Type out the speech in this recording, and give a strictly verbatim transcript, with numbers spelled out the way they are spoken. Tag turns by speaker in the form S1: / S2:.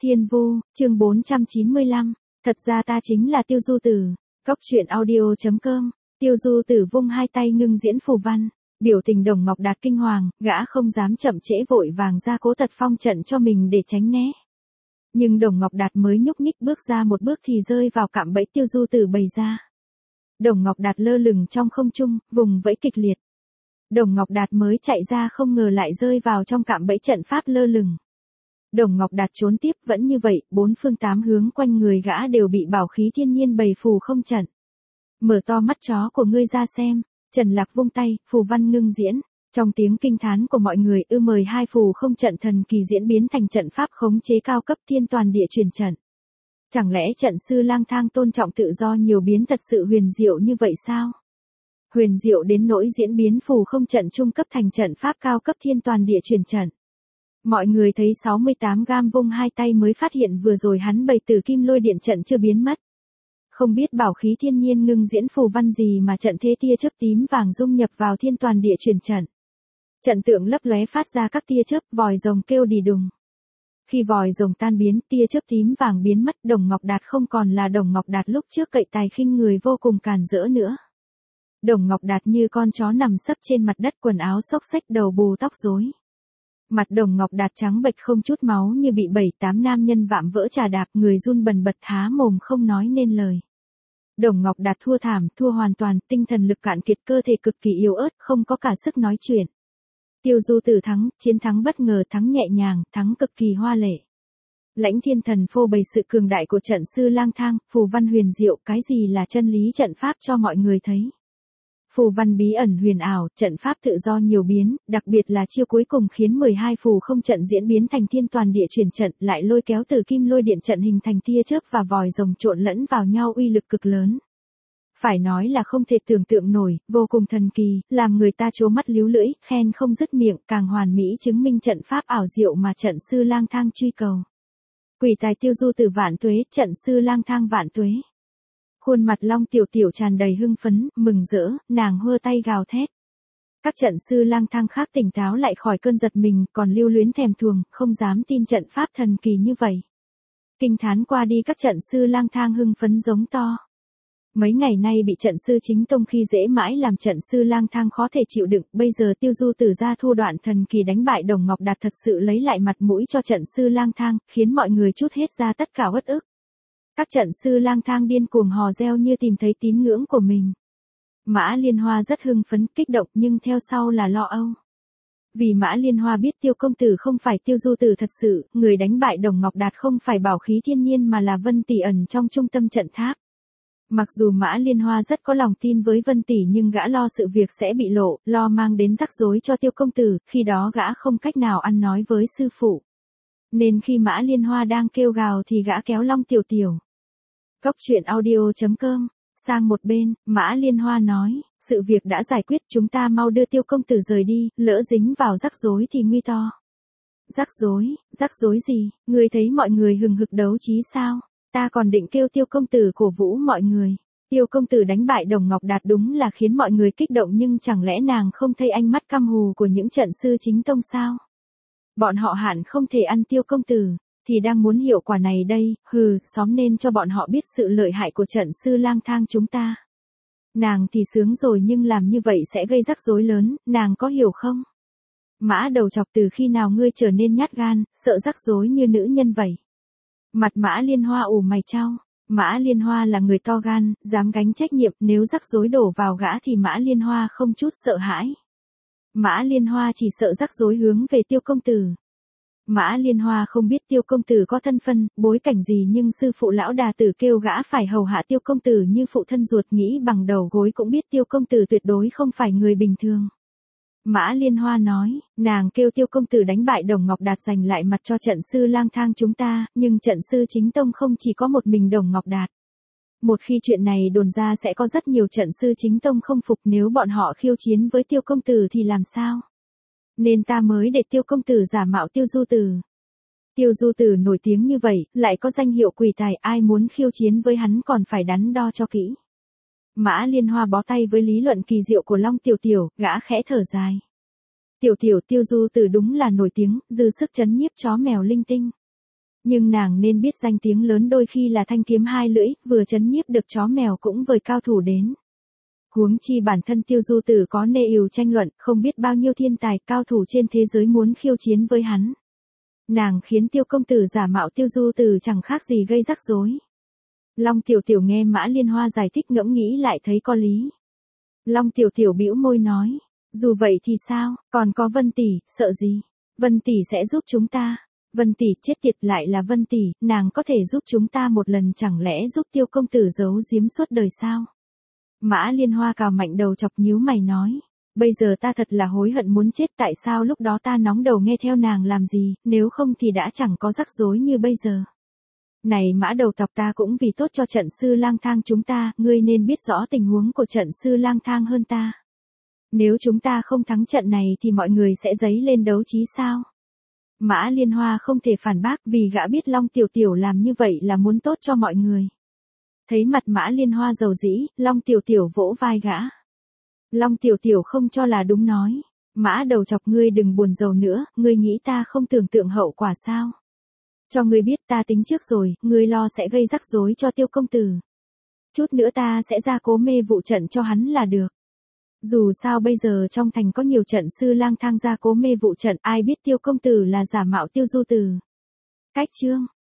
S1: Thiên Vu, chương bốn trăm chín mươi lăm, thật ra ta chính là Tiêu Du Tử. Cốc truyện audio chấm com. Tiêu Du Tử vung hai tay ngưng diễn phù văn, biểu tình Đồng Ngọc Đạt kinh hoàng, gã không dám chậm trễ vội vàng ra cố tật phong trận cho mình để tránh né. Nhưng Đồng Ngọc Đạt mới nhúc nhích bước ra một bước thì rơi vào cạm bẫy Tiêu Du Tử bày ra. Đồng Ngọc Đạt lơ lửng trong không trung, vùng vẫy kịch liệt. Đồng Ngọc Đạt mới chạy ra không ngờ lại rơi vào trong cạm bẫy trận pháp lơ lửng. Đồng Ngọc Đạt trốn tiếp vẫn như vậy, bốn phương tám hướng quanh người gã đều bị bảo khí thiên nhiên bày phù không trận. Mở to mắt chó của ngươi ra xem, Trần Lạc vung tay, phù văn ngưng diễn. Trong tiếng kinh thán của mọi người ư mời hai phù không trận thần kỳ diễn biến thành trận pháp khống chế cao cấp thiên toàn địa truyền trận. Chẳng lẽ trận sư lang thang tôn trọng tự do nhiều biến thật sự huyền diệu như vậy sao? Huyền diệu đến nỗi diễn biến phù không trận trung cấp thành trận pháp cao cấp thiên toàn địa truyền trận. Mọi người thấy sáu mươi tám gam vung hai tay mới phát hiện vừa rồi hắn bày tử kim lôi điện trận chưa biến mất. Không biết bảo khí thiên nhiên ngưng diễn phù văn gì mà trận thế tia chớp tím vàng dung nhập vào thiên toàn địa truyền trận. Trận tượng lấp lóe phát ra các tia chớp, vòi rồng kêu đì đùng. Khi vòi rồng tan biến, tia chớp tím vàng biến mất, Đồng Ngọc Đạt không còn là Đồng Ngọc Đạt lúc trước cậy tài khinh người vô cùng càn rỡ nữa. Đồng Ngọc Đạt như con chó nằm sấp trên mặt đất, quần áo xốc xếch, đầu bù tóc rối. Mặt Đồng Ngọc Đạt trắng bệch không chút máu như bị bảy tám nam nhân vạm vỡ trà đạp, người run bần bật há mồm không nói nên lời. Đồng Ngọc Đạt thua thảm, thua hoàn toàn, tinh thần lực cạn kiệt, cơ thể cực kỳ yếu ớt, không có cả sức nói chuyện. Tiêu Du Tử thắng, chiến thắng bất ngờ, thắng nhẹ nhàng, thắng cực kỳ hoa lệ. Lãnh Thiên Thần phô bày sự cường đại của trận sư lang thang, phù văn huyền diệu, cái gì là chân lý trận pháp cho mọi người thấy. Phù văn bí ẩn huyền ảo, trận pháp tự do nhiều biến, đặc biệt là chiêu cuối cùng khiến mười hai phù không trận diễn biến thành thiên toàn địa truyền trận, lại lôi kéo từ kim lôi điện trận hình thành tia chớp và vòi rồng trộn lẫn vào nhau, uy lực cực lớn. Phải nói là không thể tưởng tượng nổi, vô cùng thần kỳ, làm người ta trố mắt líu lưỡi, khen không dứt miệng, càng hoàn mỹ chứng minh trận pháp ảo diệu mà trận sư lang thang truy cầu. Quỷ tài Tiêu Du Tử vạn tuế, trận sư lang thang vạn tuế. Khuôn mặt Long Tiểu Tiểu tràn đầy hưng phấn, mừng rỡ, nàng hơ tay gào thét. Các trận sư lang thang khác tỉnh táo lại khỏi cơn giật mình, còn lưu luyến thèm thuồng, không dám tin trận pháp thần kỳ như vậy. Kinh thán qua đi, các trận sư lang thang hưng phấn giống to. Mấy ngày nay bị trận sư chính tông khi dễ mãi làm trận sư lang thang khó thể chịu đựng, bây giờ Tiêu Du Tử ra thu đoạn thần kỳ đánh bại Đồng Ngọc Đạt thật sự lấy lại mặt mũi cho trận sư lang thang, khiến mọi người trút hết ra tất cả uất ức. Các trận sư lang thang điên cuồng hò reo như tìm thấy tín ngưỡng của mình. Mã Liên Hoa rất hưng phấn, kích động, nhưng theo sau là lo âu. Vì Mã Liên Hoa biết Tiêu công tử không phải Tiêu Du Tử thật sự, người đánh bại Đồng Ngọc Đạt không phải bảo khí thiên nhiên mà là Vân Tỷ ẩn trong trung tâm trận tháp. Mặc dù Mã Liên Hoa rất có lòng tin với Vân Tỷ nhưng gã lo sự việc sẽ bị lộ, lo mang đến rắc rối cho Tiêu công tử, khi đó gã không cách nào ăn nói với sư phụ. Nên khi Mã Liên Hoa đang kêu gào thì gã kéo Long Tiểu Tiểu. Cốc truyện audio chấm com. Sang một bên, Mã Liên Hoa nói, sự việc đã giải quyết, chúng ta mau đưa Tiêu công tử rời đi, lỡ dính vào rắc rối thì nguy to. Rắc rối, rắc rối gì, ngươi thấy mọi người hừng hực đấu trí sao? Ta còn định kêu Tiêu công tử cổ vũ mọi người. Tiêu công tử đánh bại Đồng Ngọc Đạt đúng là khiến mọi người kích động, nhưng chẳng lẽ nàng không thấy ánh mắt căm hù của những trận sư chính tông sao? Bọn họ hẳn không thể ăn Tiêu công tử, thì đang muốn hiệu quả này đây, hừ, xóm nên cho bọn họ biết sự lợi hại của trận sư lang thang chúng ta. Nàng thì sướng rồi nhưng làm như vậy sẽ gây rắc rối lớn, nàng có hiểu không? Mã Đầu Chọc, từ khi nào ngươi trở nên nhát gan, sợ rắc rối như nữ nhân vậy? Mặt Mã Liên Hoa ủ mày chau. Mã Liên Hoa là người to gan, dám gánh trách nhiệm, nếu rắc rối đổ vào gã thì Mã Liên Hoa không chút sợ hãi. Mã Liên Hoa chỉ sợ rắc rối hướng về Tiêu công tử. Mã Liên Hoa không biết Tiêu công tử có thân phân, bối cảnh gì, nhưng sư phụ lão đà tử kêu gã phải hầu hạ Tiêu công tử như phụ thân ruột, nghĩ bằng đầu gối cũng biết Tiêu công tử tuyệt đối không phải người bình thường. Mã Liên Hoa nói, nàng kêu Tiêu công tử đánh bại Đồng Ngọc Đạt giành lại mặt cho trận sư lang thang chúng ta, nhưng trận sư chính tông không chỉ có một mình Đồng Ngọc Đạt. Một khi chuyện này đồn ra sẽ có rất nhiều trận sư chính tông không phục, nếu bọn họ khiêu chiến với Tiêu công tử thì làm sao? Nên ta mới để Tiêu công tử giả mạo Tiêu Du Tử. Tiêu Du Tử nổi tiếng như vậy, lại có danh hiệu quỷ tài, ai muốn khiêu chiến với hắn còn phải đắn đo cho kỹ. Mã Liên Hoa bó tay với lý luận kỳ diệu của Long Tiểu Tiểu, gã khẽ thở dài. Tiểu Tiểu, Tiêu Du Tử đúng là nổi tiếng, dư sức chấn nhiếp chó mèo linh tinh. Nhưng nàng nên biết danh tiếng lớn đôi khi là thanh kiếm hai lưỡi, vừa trấn nhiếp được chó mèo cũng vời cao thủ đến. Huống chi bản thân Tiêu Du Tử có nê ừu tranh luận, không biết bao nhiêu thiên tài cao thủ trên thế giới muốn khiêu chiến với hắn. Nàng khiến Tiêu công tử giả mạo Tiêu Du Tử chẳng khác gì gây rắc rối. Long Tiểu Tiểu nghe Mã Liên Hoa giải thích ngẫm nghĩ lại thấy có lý. Long Tiểu Tiểu bĩu môi nói, dù vậy thì sao, còn có Vân tỷ, sợ gì? Vân tỷ sẽ giúp chúng ta. Vân tỷ, chết tiệt, lại là Vân tỷ, nàng có thể giúp chúng ta một lần, chẳng lẽ giúp Tiêu công tử giấu giếm suốt đời sao? Mã Liên Hoa cào mạnh đầu chọc nhíu mày nói, bây giờ ta thật là hối hận muốn chết, tại sao lúc đó ta nóng đầu nghe theo nàng làm gì, nếu không thì đã chẳng có rắc rối như bây giờ. Này Mã đầu tộc, ta cũng vì tốt cho trận sư lang thang chúng ta, ngươi nên biết rõ tình huống của trận sư lang thang hơn ta. Nếu chúng ta không thắng trận này thì mọi người sẽ dấy lên đấu trí sao? Mã Liên Hoa không thể phản bác vì gã biết Long Tiểu Tiểu làm như vậy là muốn tốt cho mọi người. Thấy mặt Mã Liên Hoa dầu dĩ, Long Tiểu Tiểu vỗ vai gã. Long Tiểu Tiểu không cho là đúng nói, Mã đầu chọc, ngươi đừng buồn rầu nữa, ngươi nghĩ ta không tưởng tượng hậu quả sao? Cho ngươi biết ta tính trước rồi, ngươi lo sẽ gây rắc rối cho Tiêu công tử. Chút nữa ta sẽ ra cố mê vụ trận cho hắn là được. Dù sao bây giờ trong thành có nhiều trận sư lang thang ra cố mê vụ trận, ai biết Tiêu công tử là giả mạo Tiêu Du Tử. Cách chương